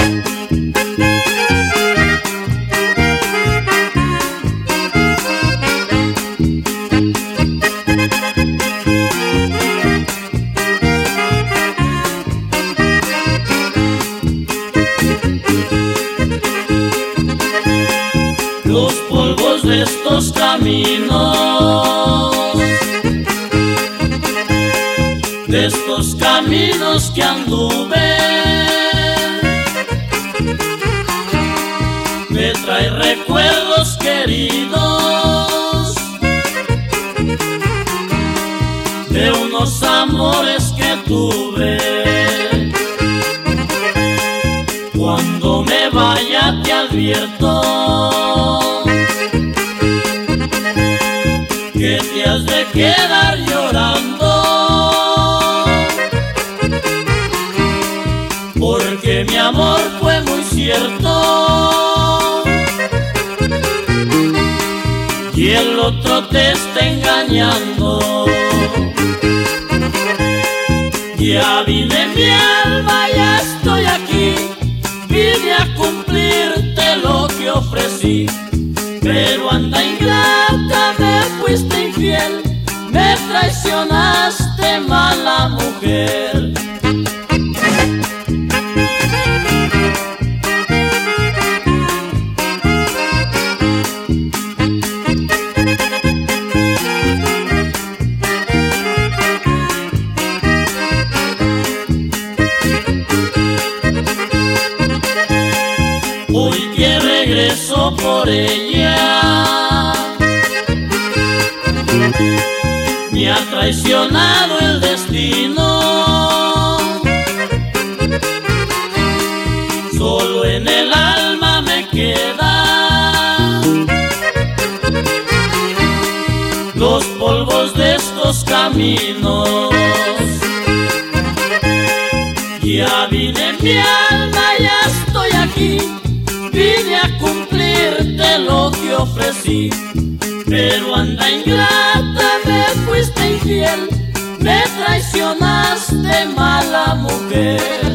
Los polvos de estos caminos, de estos caminos que anduve, me trae recuerdos queridos de unos amores que tuve. Cuando me vaya te advierto que te has de quedar llorando, porque mi amor fue muy cierto y el otro te está engañando. Ya vine mi alma, ya estoy aquí, vine a cumplirte lo que ofrecí, pero anda ingrata, me fuiste infiel, me traicionaste, mala mujer. Hoy que regreso por ella, me ha traicionado el destino. Solo en el alma me quedan los polvos de estos caminos. Ya vine mi alma, ya estoy aquí, vine a cumplirte lo que ofrecí, pero anda ingrata, me fuiste infiel, me traicionaste, mala mujer.